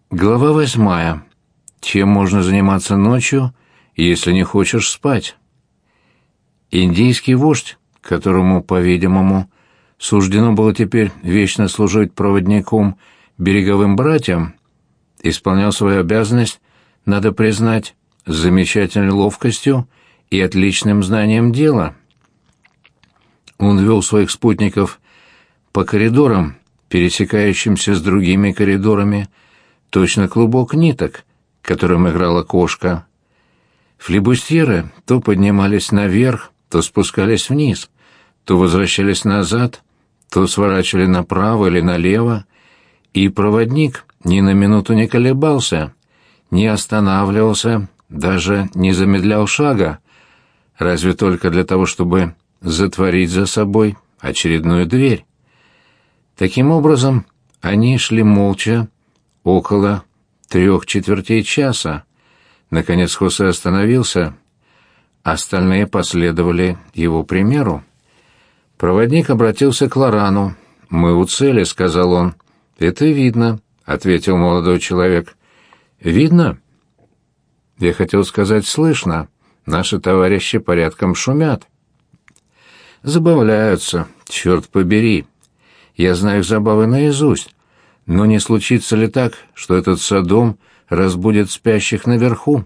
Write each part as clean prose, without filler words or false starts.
Глава 8. Чем можно заниматься ночью, если не хочешь спать? Индийский вождь, которому, по-видимому, суждено было теперь вечно служить проводником береговым братьям, исполнял свою обязанность, надо признать, с замечательной ловкостью и отличным знанием дела. Он вел своих спутников по коридорам, пересекающимся с другими коридорами, точно клубок ниток, которым играла кошка. Флибустьеры то поднимались наверх, то спускались вниз, то возвращались назад, то сворачивали направо или налево, и проводник ни на минуту не колебался, не останавливался, даже не замедлял шага, разве только для того, чтобы затворить за собой очередную дверь. Таким образом, они шли молча около 3/4 часа. Наконец Хосе остановился. Остальные последовали его примеру. Проводник обратился к Лорану. «Мы у цели», — сказал он. «Это видно», — ответил молодой человек. «Видно?» «Я хотел сказать, слышно. Наши товарищи порядком шумят». «Забавляются, черт побери. Я знаю их забавы наизусть. Но не случится ли так, что этот Содом разбудит спящих наверху?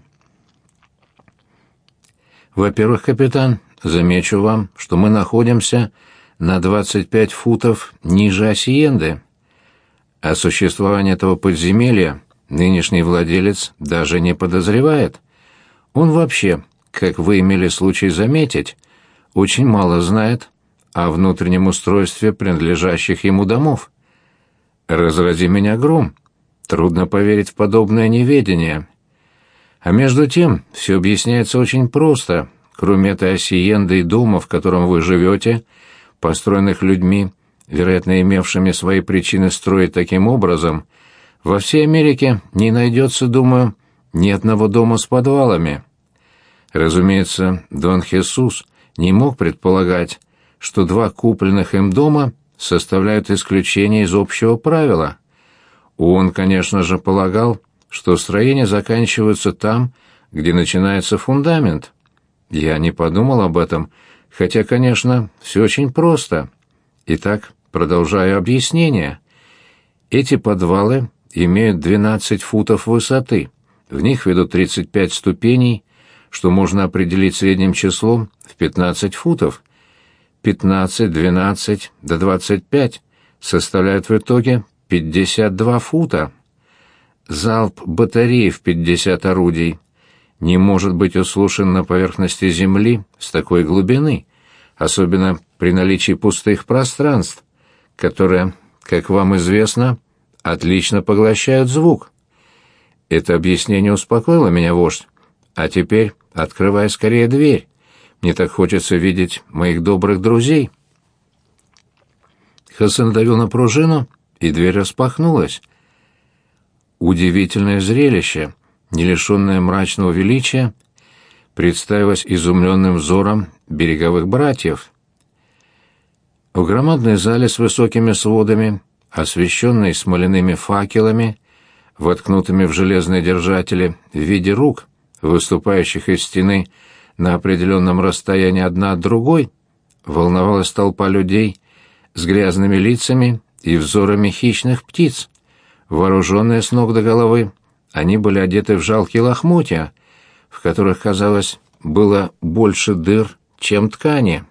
Во-первых, капитан, замечу вам, что мы находимся на 25 футов ниже Асиенды. О существовании этого подземелья нынешний владелец даже не подозревает. Он вообще, как вы имели случай заметить, очень мало знает о внутреннем устройстве принадлежащих ему домов. Разрази меня гром. Трудно поверить в подобное неведение. А между тем, все объясняется очень просто. Кроме этой асиенды и дома, в котором вы живете, построенных людьми, вероятно, имевшими свои причины строить таким образом, во всей Америке не найдется, думаю, ни одного дома с подвалами. Разумеется, Дон Хесус не мог предполагать, что два купленных им дома составляют исключение из общего правила. Он, конечно же, полагал, что строения заканчиваются там, где начинается фундамент. Я не подумал об этом, хотя, конечно, все очень просто. Итак, продолжаю объяснение. Эти подвалы имеют 12 футов высоты. В них ведут 35 ступеней, что можно определить средним числом в 15 футов. 15, 12 до 25 составляют в итоге 52 фута. Залп батареи в 50 орудий не может быть услышан на поверхности Земли с такой глубины, особенно при наличии пустых пространств, которые, как вам известно, отлично поглощают звук. Это объяснение успокоило меня, вождь. А теперь открывай скорее дверь. Мне так хочется видеть моих добрых друзей». Хосе надавил на пружину, и дверь распахнулась. Удивительное зрелище, не лишенное мрачного величия, представилось изумленным взором береговых братьев. В громадной зале с высокими сводами, освещенной смоляными факелами, воткнутыми в железные держатели в виде рук, выступающих из стены на определенном расстоянии одна от другой, волновалась толпа людей с грязными лицами и взорами хищных птиц. Вооруженные с ног до головы, они были одеты в жалкие лохмотья, в которых, казалось, было больше дыр, чем ткани.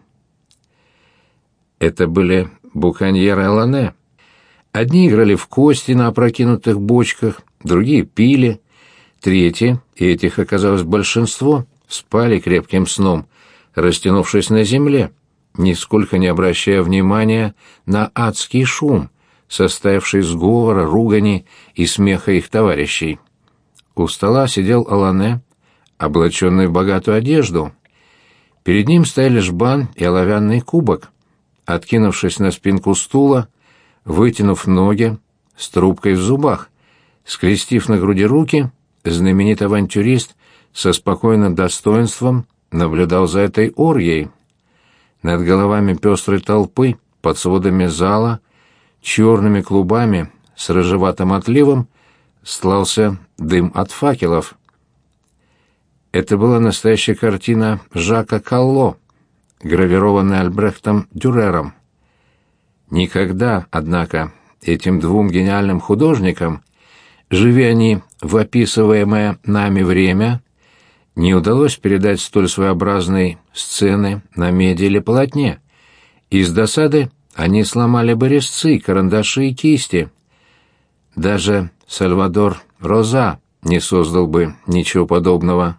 Это были буконьеры Алане. Одни играли в кости на опрокинутых бочках, другие пили, третьи, и этих оказалось большинство, спали крепким сном, растянувшись на земле, нисколько не обращая внимания на адский шум, состоявший из говора, ругани и смеха их товарищей. У стола сидел Алане, облаченный в богатую одежду. Перед ним стояли жбан и оловянный кубок. Откинувшись на спинку стула, вытянув ноги, с трубкой в зубах, скрестив на груди руки, знаменитый авантюрист со спокойным достоинством наблюдал за этой оргией. Над головами пестрой толпы, под сводами зала, черными клубами с рыжеватым отливом, стлался дым от факелов. Это была настоящая картина Жака Калло, гравированная Альбрехтом Дюрером. Никогда, однако, этим двум гениальным художникам, живя они в описываемое нами время, не удалось передать столь своеобразной сцены на меди или полотне. Из досады они сломали бы резцы, карандаши и кисти. Даже Сальвадор Роза не создал бы ничего подобного.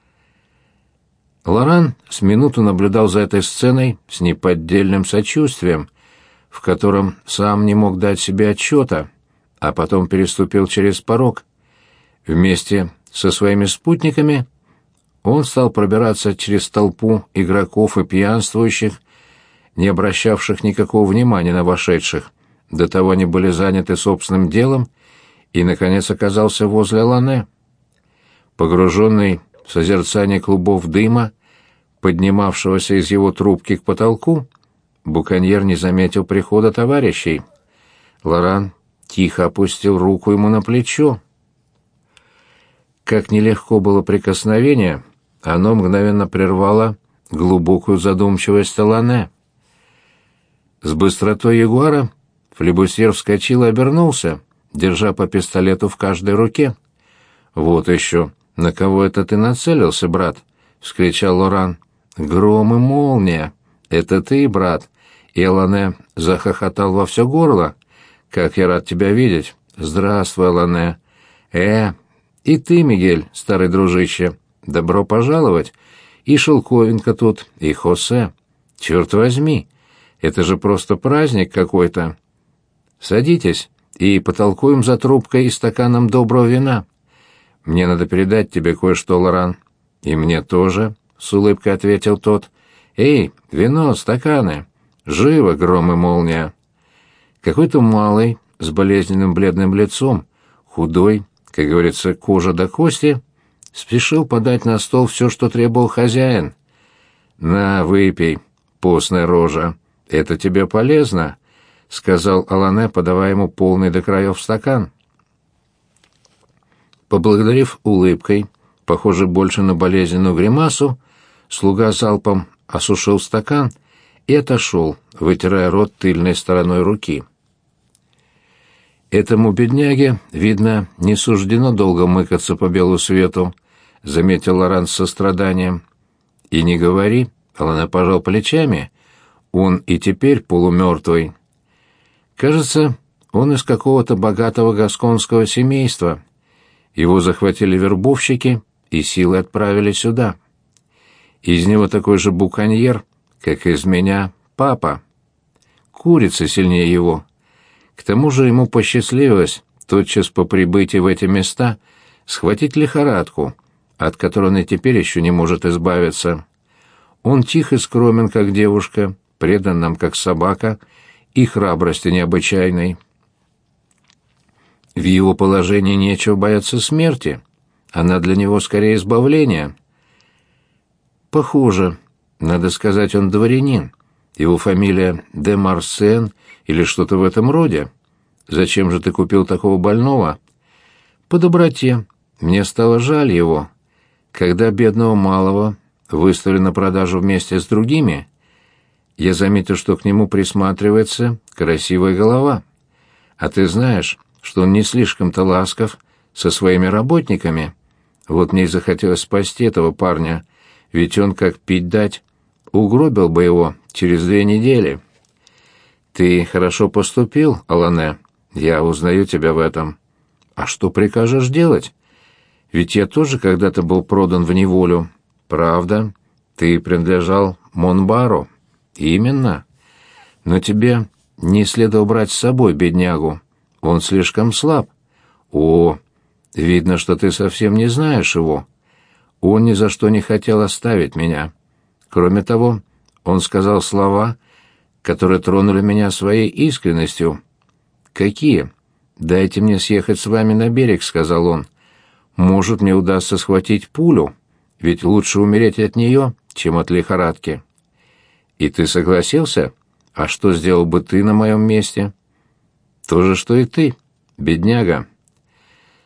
Лоран с минуту наблюдал за этой сценой с неподдельным сочувствием, в котором сам не мог дать себе отчета, а потом переступил через порог. Вместе со своими спутниками он стал пробираться через толпу игроков и пьянствующих, не обращавших никакого внимания на вошедших. До того они были заняты собственным делом, и, наконец, оказался возле Алане. Погруженный в созерцание клубов дыма, поднимавшегося из его трубки к потолку, буконьер не заметил прихода товарищей. Лоран тихо опустил руку ему на плечо. Как нелегко было прикосновение, оно мгновенно прервало глубокую задумчивость Алане. С быстротой ягуара флебусьер вскочил и обернулся, держа по пистолету в каждой руке. «Вот еще! На кого это ты нацелился, брат?» — вскричал Лоран. «Гром и молния! Это ты, брат!» И Алане захохотал во все горло. «Как я рад тебя видеть! Здравствуй, Алане!» И ты, Мигель, старый дружище, добро пожаловать! И Шелковинка тут, и Хосе! Черт возьми! Это же просто праздник какой-то! Садитесь и потолкуем за трубкой и стаканом доброго вина. Мне надо передать тебе кое-что, Лоран». «И мне тоже», — с улыбкой ответил тот. «Эй, вино, стаканы! Живо, гром и молния!» Какой-то малый, с болезненным бледным лицом, худой, как говорится, кожа до кости, спешил подать на стол все, что требовал хозяин. «На, выпей, постная рожа, это тебе полезно», — сказал Алане, подавая ему полный до краев стакан. Поблагодарив улыбкой, похоже больше на болезненную гримасу, слуга залпом осушил стакан и отошел, вытирая рот тыльной стороной руки. «Этому бедняге, видно, не суждено долго мыкаться по белу свету», — заметил Лоран с состраданием. «И не говори», — Алане пожал плечами, — «он и теперь полумертвый. Кажется, он из какого-то богатого гасконского семейства. Его захватили вербовщики и силой отправили сюда. Из него такой же буконьер, как из меня папа. Курица сильнее его. К тому же ему посчастливилось тотчас по прибытии в эти места схватить лихорадку, от которой он и теперь еще не может избавиться. Он тих и скромен, как девушка, предан нам, как собака, и храбрости необычайной. В его положении нечего бояться смерти, она для него скорее избавление. Похоже, надо сказать, он дворянин. Его фамилия де Марсен или что-то в этом роде. Зачем же ты купил такого больного? По доброте. Мне стало жаль его. Когда бедного малого выставили на продажу вместе с другими, я заметил, что к нему присматривается красивая голова. А ты знаешь, что он не слишком-то ласков со своими работниками. Вот мне и захотелось спасти этого парня, ведь он, как пить дать, угробил бы его через 2 недели. Ты хорошо поступил, Алане, я узнаю тебя в этом. А что прикажешь делать? Ведь я тоже когда-то был продан в неволю. Правда, ты принадлежал Монбару. Именно. Но тебе не следовало брать с собой беднягу. Он слишком слаб. О, видно, что ты совсем не знаешь его. Он ни за что не хотел оставить меня. Кроме того, он сказал слова, которые тронули меня своей искренностью. «Какие?» «Дайте мне съехать с вами на берег», — сказал он. «Может, мне удастся схватить пулю, ведь лучше умереть от нее, чем от лихорадки». «И ты согласился? А что сделал бы ты на моем месте?» «То же, что и ты, бедняга».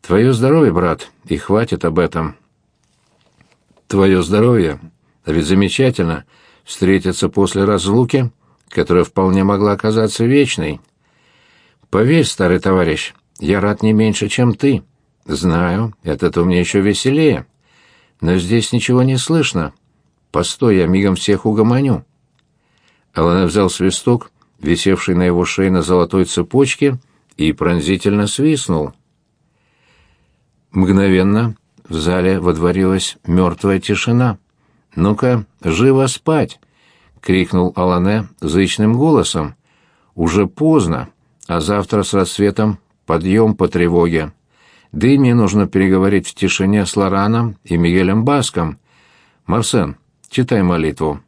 Твое здоровье, брат, и хватит об этом. Твое здоровье. А ведь замечательно встретиться после разлуки, которая вполне могла оказаться вечной. Поверь, старый товарищ, я рад не меньше, чем ты. Знаю, от этого мне еще веселее. Но здесь ничего не слышно. Постой, я мигом всех угомоню. Алане взял свисток, висевший на его шее на золотой цепочке, и пронзительно свистнул. Мгновенно в зале водворилась мертвая тишина. «Ну-ка, живо спать!» — крикнул Алане зычным голосом. «Уже поздно, а завтра с рассветом подъем по тревоге. Да и мне нужно переговорить в тишине с Лораном и Мигелем Баском. Марсен, читай молитву».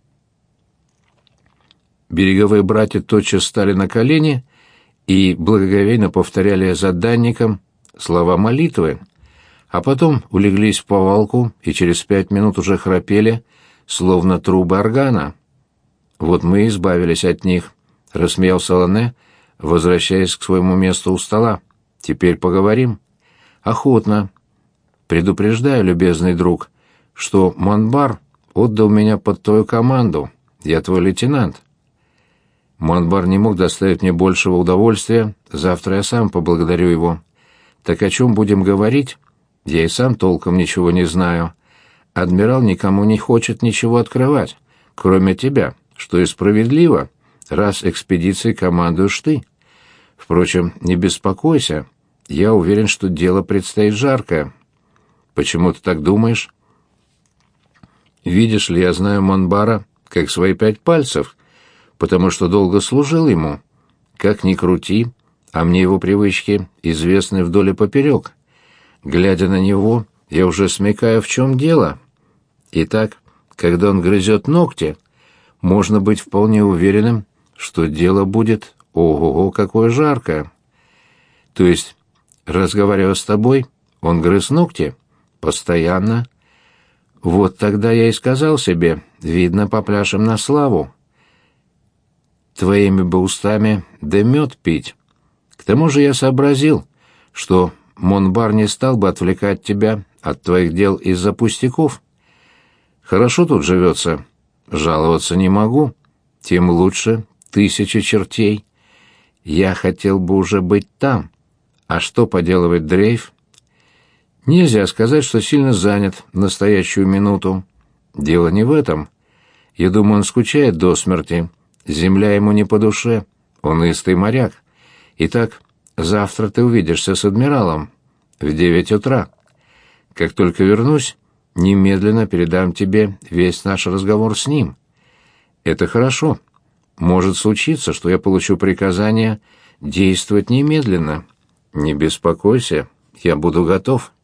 Береговые братья тотчас стали на колени и благоговейно повторяли за данником слова молитвы, а потом улеглись в повалку и через 5 минут уже храпели, словно трубы органа. «Вот мы и избавились от них», — рассмеялся Алане, возвращаясь к своему месту у стола. «Теперь поговорим». «Охотно. Предупреждаю, любезный друг, что Монбар отдал меня под твою команду. Я твой лейтенант». Монбар не мог доставить мне большего удовольствия, завтра я сам поблагодарю его. Так о чем будем говорить? Я и сам толком ничего не знаю. Адмирал никому не хочет ничего открывать, кроме тебя, что и справедливо, раз экспедицией командуешь ты. Впрочем, не беспокойся, я уверен, что дело предстоит жаркое. Почему ты так думаешь? Видишь ли, я знаю Монбара как свои 5 пальцев, потому что долго служил ему. Как ни крути, а мне его привычки известны вдоль и поперек. Глядя на него, я уже смекаю, в чем дело. Итак, когда он грызет ногти, можно быть вполне уверенным, что дело будет ого-го какое жаркое. То есть, разговаривая с тобой, он грыз ногти? Постоянно. Вот тогда я и сказал себе, видно, попляшем на славу. Твоими бы устами да мед пить. К тому же я сообразил, что Монбар не стал бы отвлекать тебя от твоих дел из-за пустяков. Хорошо тут живется, жаловаться не могу, тем лучше, 1000 чертей. Я хотел бы уже быть там. А что поделывает Дрейф? Нельзя сказать, что сильно занят в настоящую минуту. Дело не в этом. Я думаю, он скучает до смерти. Земля ему не по душе, он истый моряк. Итак, завтра ты увидишься с адмиралом в 9 утра. Как только вернусь, немедленно передам тебе весь наш разговор с ним. Это хорошо. Может случиться, что я получу приказание действовать немедленно. Не беспокойся, я буду готов.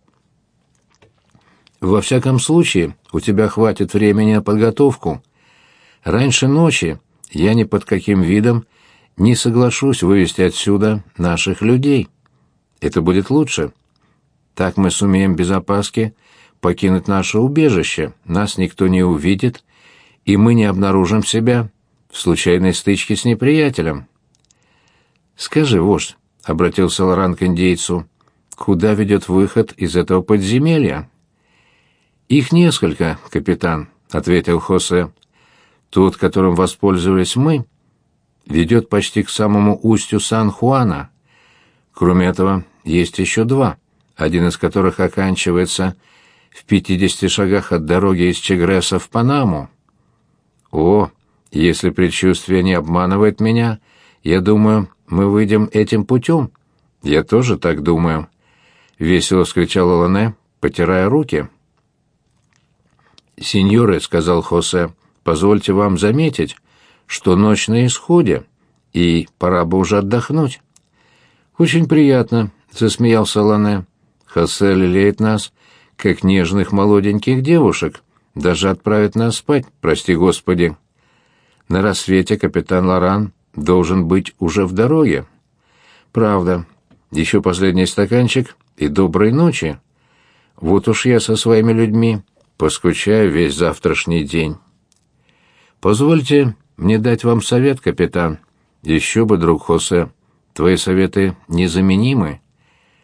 Во всяком случае, у тебя хватит времени на подготовку. Раньше ночи я ни под каким видом не соглашусь вывести отсюда наших людей. Это будет лучше. Так мы сумеем без опаски покинуть наше убежище, нас никто не увидит, и мы не обнаружим себя в случайной стычке с неприятелем. «Скажи, вождь», — обратился Лоран к индейцу, — «куда ведет выход из этого подземелья?» «Их несколько, капитан», — ответил Хосе. «Тот, которым воспользовались мы, ведет почти к самому устью Сан-Хуана. Кроме этого, есть еще 2, один из которых оканчивается в 50 шагах от дороги из Чегреса в Панаму. О, если предчувствие не обманывает меня, я думаю, мы выйдем этим путем». «Я тоже так думаю», — весело вскричал Алане, потирая руки. «Сеньоры», — сказал Хосе, — «позвольте вам заметить, что ночь на исходе, и пора бы уже отдохнуть». «Очень приятно», — засмеялся Алане. «Хосе лелеет нас, как нежных молоденьких девушек, даже отправит нас спать, прости господи. На рассвете капитан Лоран должен быть уже в дороге». «Правда. Еще последний стаканчик и доброй ночи. Вот уж я со своими людьми поскучаю весь завтрашний день». «Позвольте мне дать вам совет, капитан». «Еще бы, друг Хосе, твои советы незаменимы.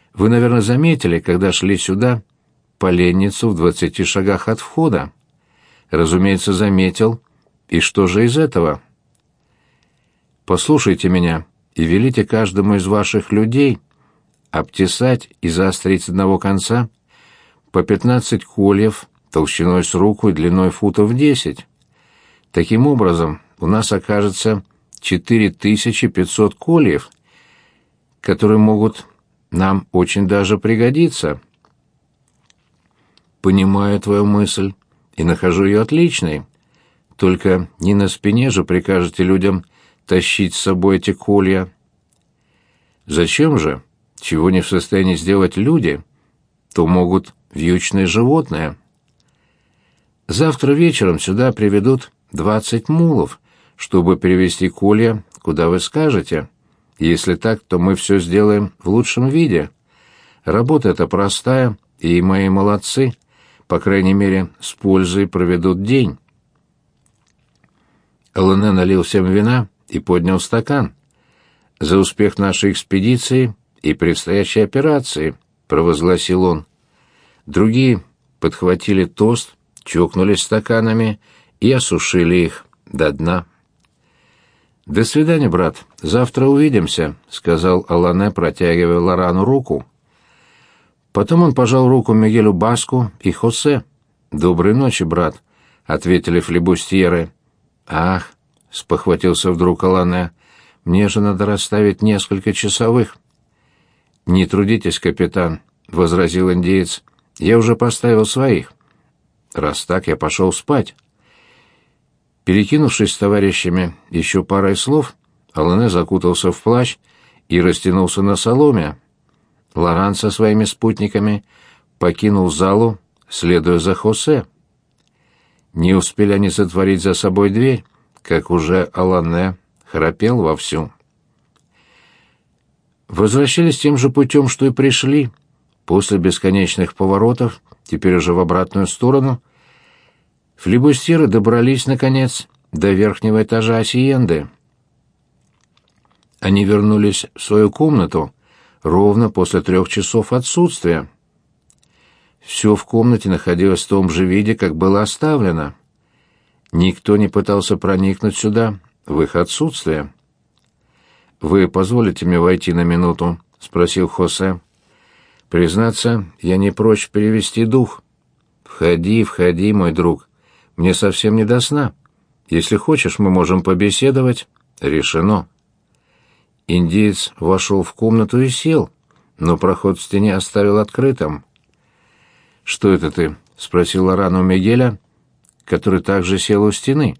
Вы, наверное, заметили, когда шли сюда, поленницу в 20 шагах от входа. Разумеется, заметил. И что же из этого? Послушайте меня и велите каждому из ваших людей обтесать и заострить с одного конца по 15 кольев толщиной с руку и длиной футов 10. Таким образом, у нас окажется 4500 кольев, которые могут нам очень даже пригодиться. Понимаю твою мысль и нахожу ее отличной. Только не на спине же прикажете людям тащить с собой эти колья. Зачем же? Чего не в состоянии сделать люди, то могут вьючные животные. Завтра вечером сюда приведут 20 мулов, чтобы перевезти колья, куда вы скажете. Если так, то мы все сделаем в лучшем виде. Работа эта простая, и мои молодцы, по крайней мере, с пользой проведут день. Лене налил всем вина и поднял стакан. «За успех нашей экспедиции и предстоящей операции», — провозгласил он. Другие подхватили тост, чокнулись стаканами и осушили их до дна. «До свидания, брат. Завтра увидимся», — сказал Алане, протягивая Лорану руку. Потом он пожал руку Мигелю Баску и Хосе. «Доброй ночи, брат», — ответили флибустьеры. «Ах», — спохватился вдруг Алане, — «мне же надо расставить несколько часовых». «Не трудитесь, капитан», — возразил индеец. «Я уже поставил своих». «Раз так, я пошел спать». Перекинувшись с товарищами еще парой слов, Алане закутался в плащ и растянулся на соломе. Лоран со своими спутниками покинул залу, следуя за Хосе. Не успели они затворить за собой дверь, как уже Алане храпел вовсю. Возвращались тем же путем, что и пришли. После бесконечных поворотов, теперь уже в обратную сторону, флибустьеры добрались, наконец, до верхнего этажа Асьенды. Они вернулись в свою комнату ровно после 3 часов отсутствия. Все в комнате находилось в том же виде, как было оставлено. Никто не пытался проникнуть сюда в их отсутствие. «Вы позволите мне войти на минуту?» — спросил Хосе. «Признаться, я не прочь перевести дух». «Входи, входи, мой друг. Мне совсем не до сна. Если хочешь, мы можем побеседовать». «Решено». Индиец вошел в комнату и сел, но проход в стене оставил открытым. «Что это ты?» — спросил Лоран у Мигеля, который также сел у стены.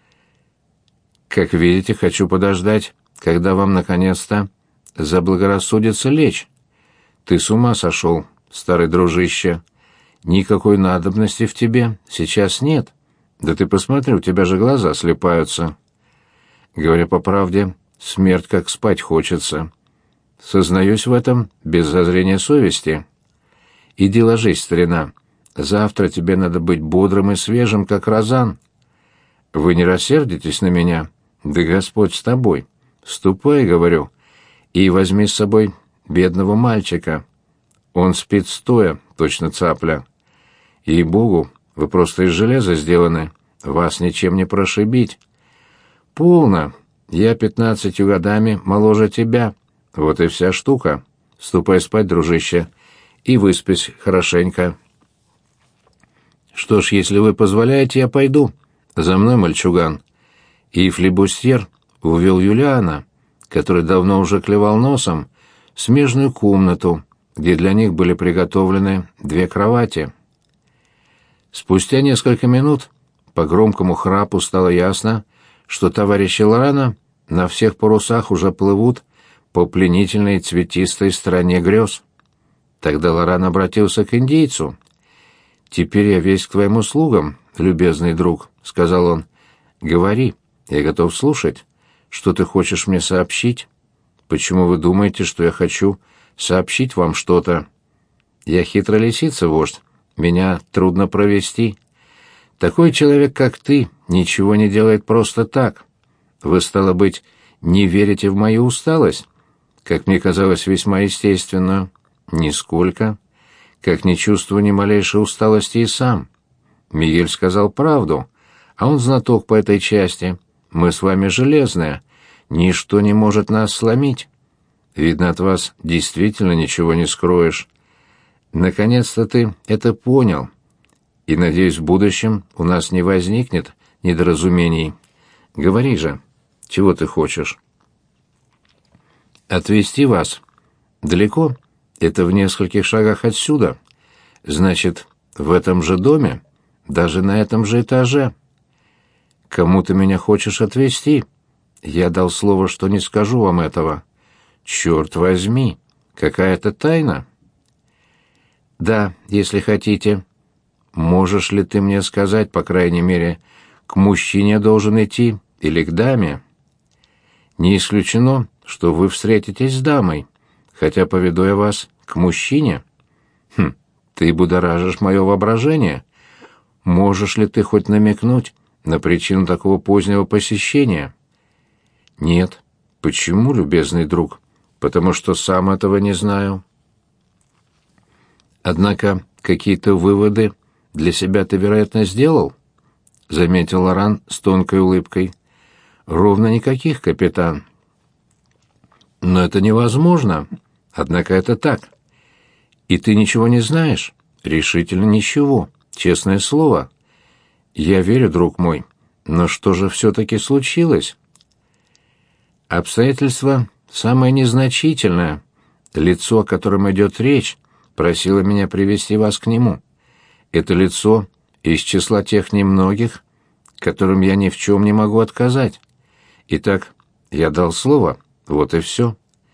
«Как видите, хочу подождать, когда вам наконец-то заблагорассудится лечь. Ты с ума сошел, старый дружище. Никакой надобности в тебе сейчас нет. Да ты посмотри, у тебя же глаза слипаются. Говоря по правде, смерть как спать хочется. Сознаюсь в этом без зазрения совести. Иди ложись, старина. Завтра тебе надо быть бодрым и свежим, как розан. Вы не рассердитесь на меня? Да Господь с тобой. Ступай, говорю, и возьми с собой бедного мальчика. Он спит стоя, точно цапля. Ей-богу, вы просто из железа сделаны. Вас ничем не прошибить. Полно. Я 15 годами моложе тебя. Вот и вся штука. Ступай спать, дружище, и выспись хорошенько. Что ж, если вы позволяете, я пойду. За мной, мальчуган. И флибустьер увел Юлиана, который давно уже клевал носом, в смежную комнату, где для них были приготовлены 2 кровати. Спустя несколько минут по громкому храпу стало ясно, что товарищи Лорана на всех парусах уже плывут по пленительной цветистой стране грез. Тогда Лоран обратился к индейцу. «Теперь я весь к твоим услугам, любезный друг», — сказал он. «Говори, я готов слушать. Что ты хочешь мне сообщить? Почему вы думаете, что я хочу сообщить вам что-то? Я хитрая лисица, вождь. Меня трудно провести. Такой человек, как ты, ничего не делает просто так. Вы, стало быть, не верите в мою усталость, как мне казалось, весьма естественную. Нисколько. Как не чувствую ни малейшей усталости и сам. Мигель сказал правду, а он знаток по этой части. Мы с вами железные. Ничто не может нас сломить. Видно, от вас действительно ничего не скроешь. Наконец-то ты это понял. И, надеюсь, в будущем у нас не возникнет недоразумений. Говори же, чего ты хочешь? Отвезти вас. Далеко? Это в нескольких шагах отсюда. Значит, в этом же доме? Даже на этом же этаже? Кому ты меня хочешь отвезти? Я дал слово, что не скажу вам этого. Черт возьми, какая-то тайна? Да, если хотите. Можешь ли ты мне сказать, по крайней мере, к мужчине должен идти или к даме? Не исключено, что вы встретитесь с дамой, хотя поведу я вас к мужчине. Ты будоражишь мое воображение. Можешь ли ты хоть намекнуть на причину такого позднего посещения? Нет. Почему, любезный друг? Потому что сам этого не знаю. Однако какие-то выводы для себя ты, вероятно, сделал? Заметил Лоран с тонкой улыбкой. Ровно никаких, капитан. Но это невозможно. Однако это так. И ты ничего не знаешь? Решительно ничего. Честное слово. Я верю, друг мой. Но что же все-таки случилось? Обстоятельство самое незначительное. Лицо, о котором идет речь, просило меня привести вас к нему. Это лицо из числа тех немногих, которым я ни в чем не могу отказать. Итак, я дал слово, вот и все.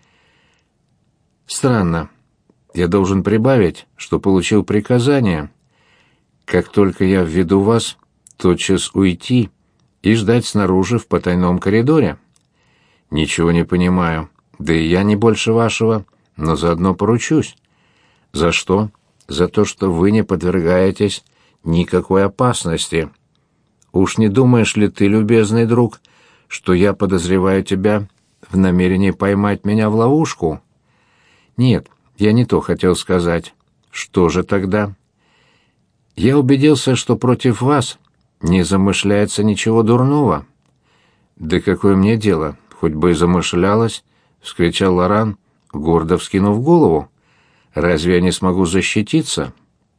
Странно. Я должен прибавить, что получил приказание. Как только я введу вас, тотчас уйти и ждать снаружи в потайном коридоре. Ничего не понимаю, да и я не больше вашего, но заодно поручусь. За что? За то, что вы не подвергаетесь никакой опасности. Уж не думаешь ли ты, любезный друг, что я подозреваю тебя в намерении поймать меня в ловушку? Нет, я не то хотел сказать. Что же тогда? Я убедился, что против вас не замышляется ничего дурного. Да какое мне дело, хоть бы и замышлялось, — вскричал Лоран, гордо вскинув голову. Разве я не смогу защититься?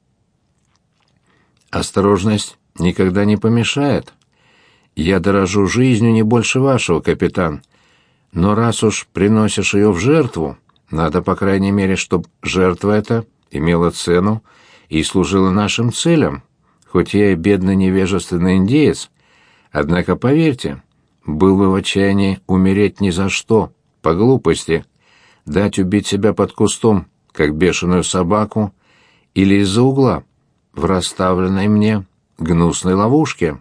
Осторожность никогда не помешает. Я дорожу жизнью не больше вашего, капитан. Но раз уж приносишь ее в жертву, надо, по крайней мере, чтобы жертва эта имела цену и служила нашим целям. Хоть я и бедный невежественный индеец, однако, поверьте, был бы в отчаянии умереть ни за что, по глупости, дать убить себя под кустом, как бешеную собаку, или из-за угла, в расставленной мне гнусной ловушке.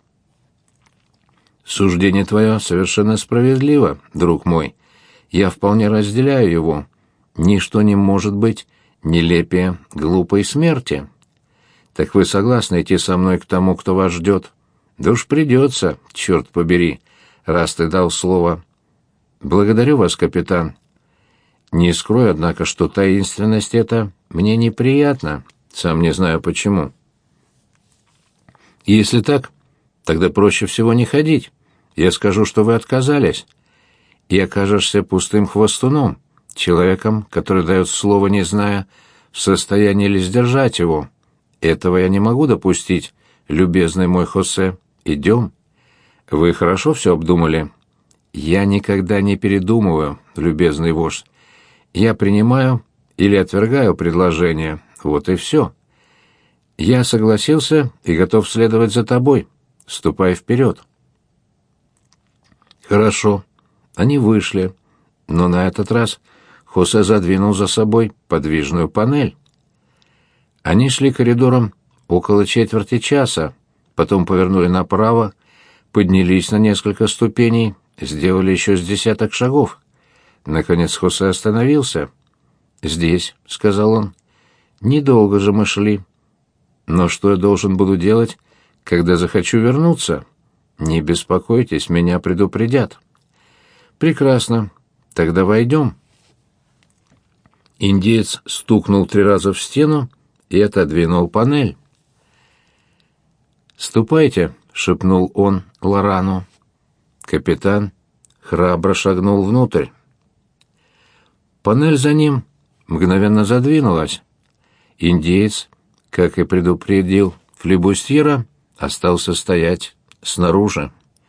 Суждение твое совершенно справедливо, друг мой. Я вполне разделяю его. Ничто не может быть нелепее глупой смерти. Так вы согласны идти со мной к тому, кто вас ждет? Да уж придется, черт побери, раз ты дал слово. Благодарю вас, капитан. Не скрою, однако, что таинственность эта мне неприятна, сам не знаю почему. Если так, тогда проще всего не ходить. Я скажу, что вы отказались, и окажешься пустым хвостуном, человеком, который дает слово, не зная, в состоянии ли сдержать его. Этого я не могу допустить, любезный мой Хосе. Идем. Вы хорошо все обдумали? Я никогда не передумываю, любезный вождь. Я принимаю или отвергаю предложение. Вот и все. Я согласился и готов следовать за тобой. Ступай вперед. Хорошо. Они вышли, но на этот раз Хосе задвинул за собой подвижную панель. Они шли коридором около четверти часа, потом повернули направо, поднялись на несколько ступеней, сделали еще с десяток шагов. Наконец Хосе остановился. «Здесь», — сказал он. «Недолго же мы шли. Но что я должен буду делать, когда захочу вернуться? Не беспокойтесь, меня предупредят». «Прекрасно. Тогда войдем». Индеец стукнул 3 раза в стену и отодвинул панель. «Ступайте», — шепнул он Лорану. Капитан храбро шагнул внутрь. Панель за ним мгновенно задвинулась. Индеец, как и предупредил флибустьера, остался стоять снаружи.